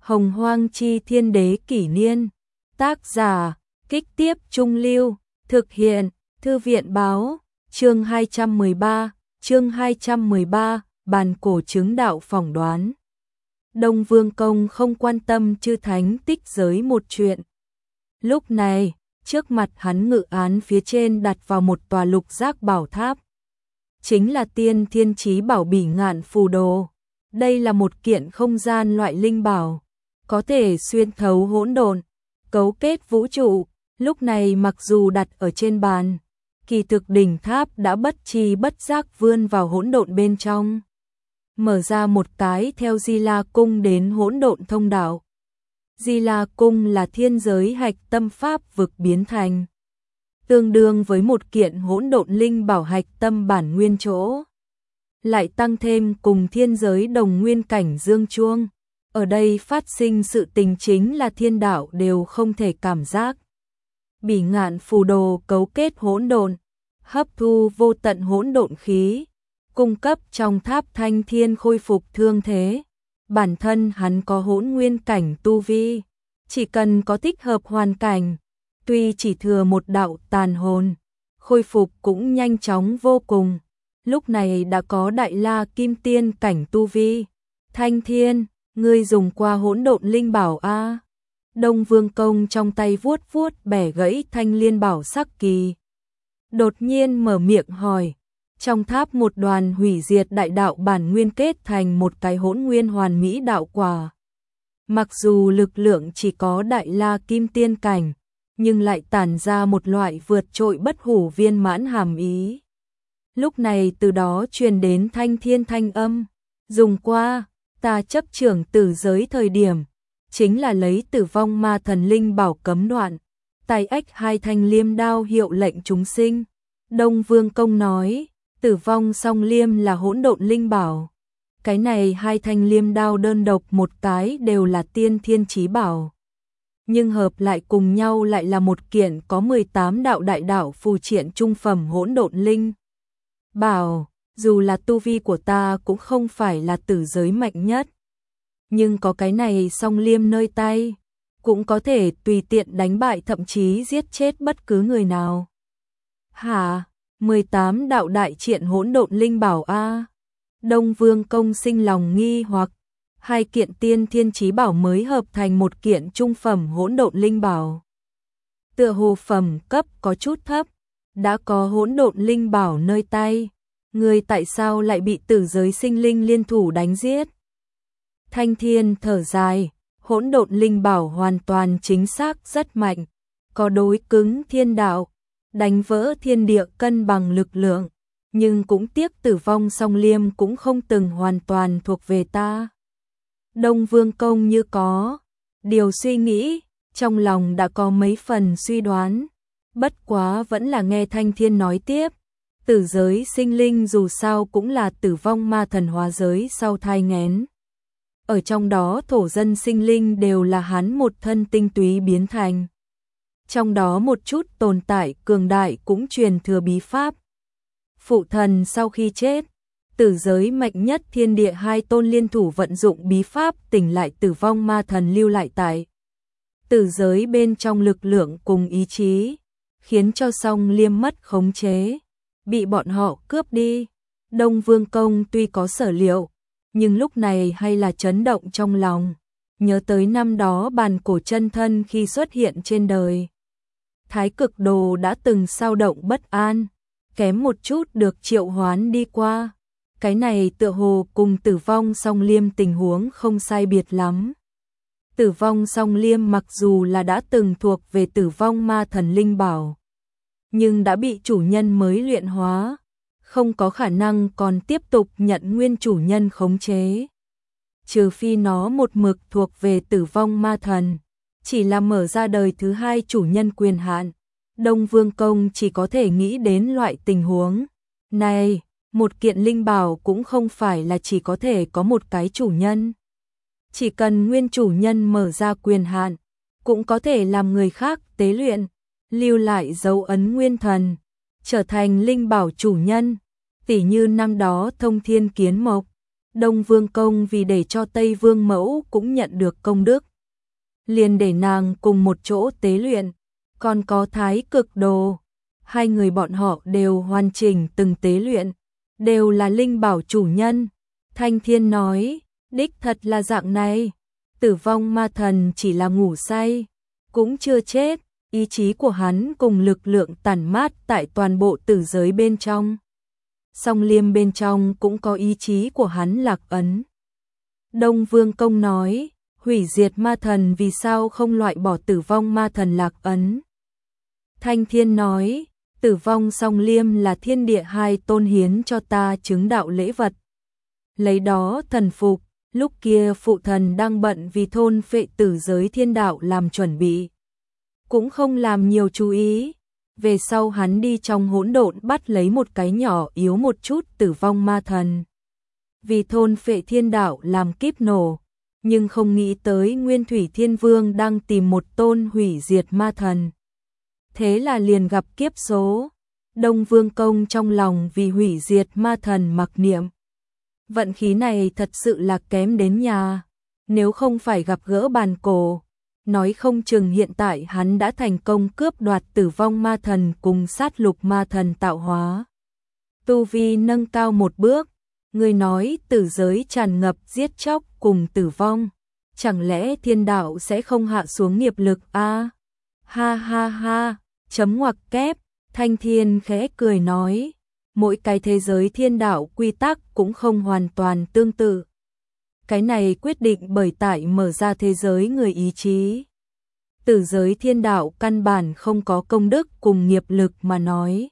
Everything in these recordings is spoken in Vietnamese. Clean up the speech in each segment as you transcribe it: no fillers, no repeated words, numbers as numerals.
Hồng Hoang Chi Thiên Đế Kỷ Niên. Tác giả, Kích Tiếp Trung Lưu. Thực hiện, Thư viện Báo. Chương 213, Bàn Cổ Chứng Đạo Phỏng Đoán. Đông Vương Công không quan tâm chư thánh tích giới một chuyện. Lúc này, trước mặt hắn ngự án phía trên đặt vào một tòa lục giác bảo tháp. Chính là Tiên Thiên Chí Bảo Bỉ Ngạn Phù Đồ. Đây là một kiện không gian loại linh bảo, có thể xuyên thấu hỗn độn, cấu kết vũ trụ. Lúc này mặc dù đặt ở trên bàn, kỳ thực đỉnh tháp đã bất tri bất giác vươn vào hỗn độn bên trong, mở ra một cái theo Di La Cung đến hỗn độn thông đạo. Di La Cung là thiên giới hạch tâm pháp vực biến thành, tương đương với một kiện hỗn độn linh bảo hạch tâm bản nguyên chỗ. Lại tăng thêm cùng thiên giới đồng nguyên cảnh dương chuông. Ở đây phát sinh sự tình chính là thiên đạo đều không thể cảm giác. Bỉ Ngạn Phù Đồ cấu kết hỗn độn, hấp thu vô tận hỗn độn khí, cung cấp trong tháp Thanh Thiên khôi phục thương thế. Bản thân hắn có hỗn nguyên cảnh tu vi, chỉ cần có thích hợp hoàn cảnh, tuy chỉ thừa một đạo tàn hồn, khôi phục cũng nhanh chóng vô cùng. Lúc này đã có Đại La Kim Tiên cảnh tu vi. Thanh Thiên, ngươi dùng qua hỗn độn linh bảo a? Đông Vương Công trong tay vuốt vuốt bẻ gãy thanh liên bảo sắc kỳ, đột nhiên mở miệng hỏi. Trong tháp một đoàn hủy diệt đại đạo bản nguyên kết thành một cái hỗn nguyên hoàn mỹ đạo quả. Mặc dù lực lượng chỉ có Đại La Kim Tiên cảnh, nhưng lại tản ra một loại vượt trội bất hủ viên mãn hàm ý. Lúc này từ đó truyền đến Thanh Thiên thanh âm, dùng qua, ta chấp trưởng tử giới thời điểm, chính là lấy Tử Vong Ma Thần linh bảo cấm đoạn, tay ách hai thanh liêm đao hiệu lệnh chúng sinh. Đông Vương Công nói, Tử Vong Song Liêm là hỗn độn linh bảo. Cái này hai thanh liêm đao đơn độc một cái đều là tiên thiên chí bảo, nhưng hợp lại cùng nhau lại là một kiện có 18 đạo đại đạo phù triện trung phẩm hỗn độn linh bảo. Dù là tu vi của ta cũng không phải là tử giới mạnh nhất, nhưng có cái này song liêm nơi tay, cũng có thể tùy tiện đánh bại thậm chí giết chết bất cứ người nào. Hả? 18 đạo đại triện hỗn độn linh bảo a? Đông Vương Công sinh lòng nghi hoặc, hai kiện tiên thiên chí bảo mới hợp thành một kiện trung phẩm hỗn độn linh bảo. Tựa hồ phẩm cấp có chút thấp, đã có hỗn độn linh bảo nơi tay, người tại sao lại bị tử giới sinh linh liên thủ đánh giết? Thanh Thiên thở dài, hỗn độn linh bảo hoàn toàn chính xác rất mạnh, có đối cứng thiên đạo, đánh vỡ thiên địa cân bằng lực lượng, nhưng cũng tiếc Tử Vong Song Liêm cũng không từng hoàn toàn thuộc về ta. Đông Vương Công như có điều suy nghĩ, trong lòng đã có mấy phần suy đoán, bất quá vẫn là nghe Thanh Thiên nói tiếp. Tử giới sinh linh dù sao cũng là Tử Vong Ma Thần hóa giới sau thai nghén. Ở trong đó thổ dân sinh linh đều là hắn một thân tinh túy biến thành. Trong đó một chút tồn tại cường đại cũng truyền thừa bí pháp. Phụ thần sau khi chết, tử giới mạnh nhất thiên địa hai tôn liên thủ vận dụng bí pháp tỉnh lại Tử Vong Ma Thần lưu lại tại tử giới bên trong lực lượng cùng ý chí, khiến cho Song Liêm mất khống chế, bị bọn họ cướp đi. Đông Vương Công tuy có sở liệu, nhưng lúc này hay là chấn động trong lòng, nhớ tới năm đó bàn cổ chân thân khi xuất hiện trên đời. Thái Cực Đồ đã từng sao động bất an, kém một chút được triệu hoán đi qua. Cái này tựa hồ cùng Tử Vong Song Liêm tình huống không sai biệt lắm. Tử Vong Song Liêm mặc dù là đã từng thuộc về Tử Vong Ma Thần linh bảo, nhưng đã bị chủ nhân mới luyện hóa, không có khả năng còn tiếp tục nhận nguyên chủ nhân khống chế. Trừ phi nó một mực thuộc về Tử Vong Ma Thần, chỉ là mở ra đời thứ hai chủ nhân quyền hạn. Đông Vương Công chỉ có thể nghĩ đến loại tình huống này, một kiện linh bảo cũng không phải là chỉ có thể có một cái chủ nhân. Chỉ cần nguyên chủ nhân mở ra quyền hạn, cũng có thể làm người khác tế luyện, lưu lại dấu ấn nguyên thần, trở thành linh bảo chủ nhân. Tỉ như năm đó Thông Thiên Kiến Mộc, Đông Vương Công vì để cho Tây Vương Mẫu cũng nhận được công đức, liền để nàng cùng một chỗ tế luyện, còn có Thái Cực Đồ, hai người bọn họ đều hoàn chỉnh từng tế luyện, đều là linh bảo chủ nhân. Thanh Thiên nói, đích thật là dạng này, Tử Vong Ma Thần chỉ là ngủ say, cũng chưa chết, ý chí của hắn cùng lực lượng tản mát tại toàn bộ tử giới bên trong. Song Liêm bên trong cũng có ý chí của hắn lạc ấn. Đông Vương Công nói, hủy diệt ma thần vì sao không loại bỏ Tử Vong Ma Thần lạc ấn? Thanh Thiên nói, Tử Vong Song Liêm là thiên địa hai tôn hiến cho ta chứng đạo lễ vật. Lấy đó thần phục, lúc kia phụ thần đang bận vì thôn phệ tử giới thiên đạo làm chuẩn bị. Cũng không làm nhiều chú ý. Về sau hắn đi trong hỗn độn bắt lấy một cái nhỏ yếu một chút Tử Vong Ma Thần. Vì thôn phệ thiên đạo làm kíp nổ, nhưng không nghĩ tới Nguyên Thủy Thiên Vương đang tìm một tôn hủy diệt ma thần. Thế là liền gặp kiếp số. Đông Vương Công trong lòng vì hủy diệt ma thần mặc niệm. Vận khí này thật sự là kém đến nhà. Nếu không phải gặp gỡ Bàn Cổ, nói không chừng hiện tại hắn đã thành công cướp đoạt Tử Vong Ma Thần cùng Sát Lục Ma Thần tạo hóa. Tu vi nâng cao một bước, người nói tử giới tràn ngập giết chóc cùng tử vong, chẳng lẽ thiên đạo sẽ không hạ xuống nghiệp lực a? Ha ha ha, chấm ngoặc kép, Thanh Thiên khẽ cười nói, mỗi cái thế giới thiên đạo quy tắc cũng không hoàn toàn tương tự. Cái này quyết định bởi tại mở ra thế giới người ý chí. Tử giới thiên đạo căn bản không có công đức cùng nghiệp lực mà nói.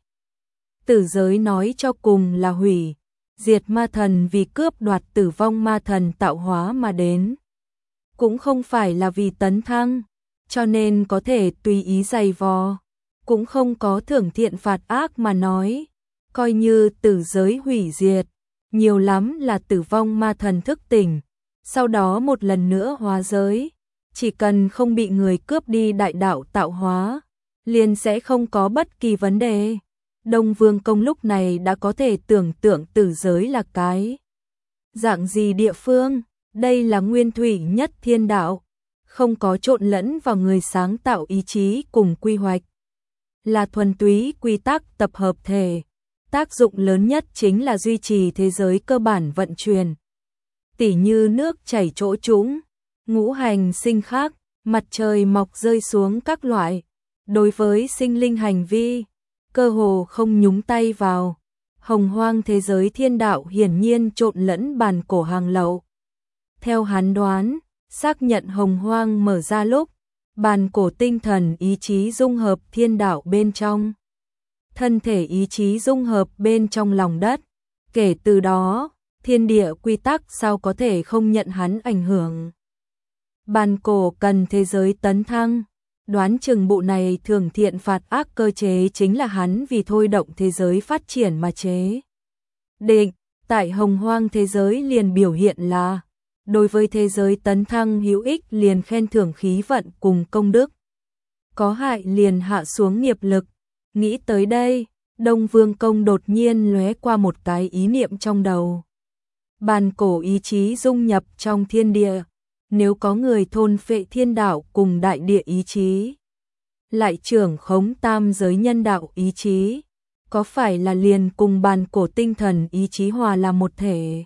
Tử giới nói cho cùng là hủy diệt ma thần vì cướp đoạt Tử Vong Ma Thần tạo hóa mà đến. Cũng không phải là vì tấn thăng, cho nên có thể tùy ý giày vò. Cũng không có thưởng thiện phạt ác mà nói. Coi như tử giới hủy diệt, nhiều lắm là Tử Vong Ma Thần thức tỉnh, sau đó một lần nữa hóa giới. Chỉ cần không bị người cướp đi đại đạo tạo hóa, liền sẽ không có bất kỳ vấn đề. Đông Vương Công lúc này đã có thể tưởng tượng tử giới là cái dạng gì địa phương. Đây là nguyên thủy nhất thiên đạo, không có trộn lẫn vào người sáng tạo ý chí cùng quy hoạch. Là thuần túy quy tắc tập hợp thể. Tác dụng lớn nhất chính là duy trì thế giới cơ bản vận chuyển. Tỉ như nước chảy chỗ trũng, ngũ hành sinh khắc, mặt trời mọc rơi xuống các loại. Đối với sinh linh hành vi, cơ hồ không nhúng tay vào. Hồng Hoang thế giới thiên đạo hiển nhiên trộn lẫn Bàn Cổ hàng lậu. Theo hắn đoán, xác nhận Hồng Hoang mở ra lúc, Bàn Cổ tinh thần ý chí dung hợp thiên đạo bên trong. Thân thể ý chí dung hợp bên trong lòng đất. Kể từ đó, thiên địa quy tắc sao có thể không nhận hắn ảnh hưởng. Bàn Cổ cần thế giới tấn thăng. Đoán chừng bộ này thưởng thiện phạt ác cơ chế chính là hắn vì thôi động thế giới phát triển mà chế định. Tại Hồng Hoang thế giới liền biểu hiện là đối với thế giới tấn thăng hữu ích liền khen thưởng khí vận cùng công đức, có hại liền hạ xuống nghiệp lực. Nghĩ tới đây, Đông Vương Công đột nhiên lóe qua một cái ý niệm trong đầu. Bàn Cổ ý chí dung nhập trong thiên địa, nếu có người thôn phệ thiên đạo cùng đại địa ý chí, lại trưởng khống tam giới nhân đạo ý chí, có phải là liền cùng Bàn Cổ tinh thần ý chí hòa là một thể?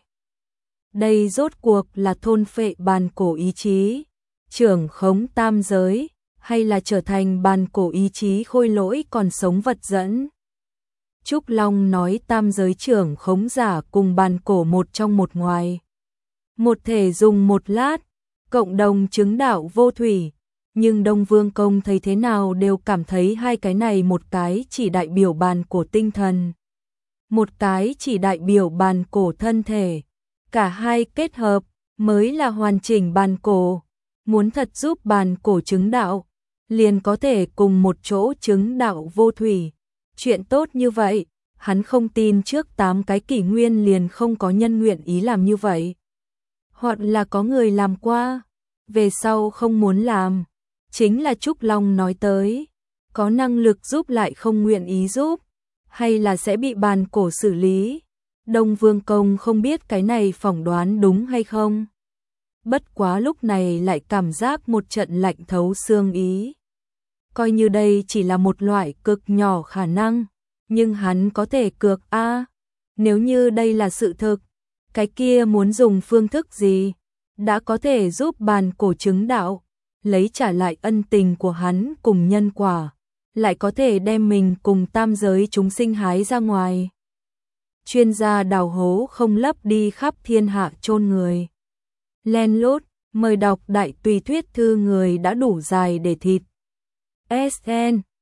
Đây rốt cuộc là thôn phệ Bàn Cổ ý chí, trưởng khống tam giới, hay là trở thành Bàn Cổ ý chí khôi lỗi còn sống vật dẫn? Trúc Long nói tam giới trưởng khống giả cùng Bàn Cổ một trong một ngoài. Một thể dùng một lát, cộng đồng chứng đạo vô thủy. Nhưng Đông Vương Công thấy thế nào đều cảm thấy hai cái này, một cái chỉ đại biểu Bàn Cổ tinh thần, một cái chỉ đại biểu Bàn Cổ thân thể. Cả hai kết hợp mới là hoàn chỉnh Bàn Cổ. Muốn thật giúp Bàn Cổ chứng đạo, liền có thể cùng một chỗ chứng đạo vô thủy. Chuyện tốt như vậy, hắn không tin trước 8 cái kỷ nguyên liền không có nhân nguyện ý làm như vậy. Hoặc là có người làm qua, về sau không muốn làm. Chính là Trúc Long nói tới, có năng lực giúp lại không nguyện ý giúp, hay là sẽ bị Bàn Cổ xử lý. Đông Vương Công không biết cái này phỏng đoán đúng hay không. Bất quá lúc này lại cảm giác một trận lạnh thấu xương ý. Coi như đây chỉ là một loại cực nhỏ khả năng, nhưng hắn có thể cược a. Nếu như đây là sự thực, cái kia muốn dùng phương thức gì, đã có thể giúp bàn cổ chứng đạo, lấy trả lại ân tình của hắn cùng nhân quả, lại có thể đem mình cùng tam giới chúng sinh hái ra ngoài. Chuyên gia đào hố không lấp đi khắp thiên hạ chôn người. Len lút, mời đọc đại tùy thuyết thư người đã đủ dài để thịt. SN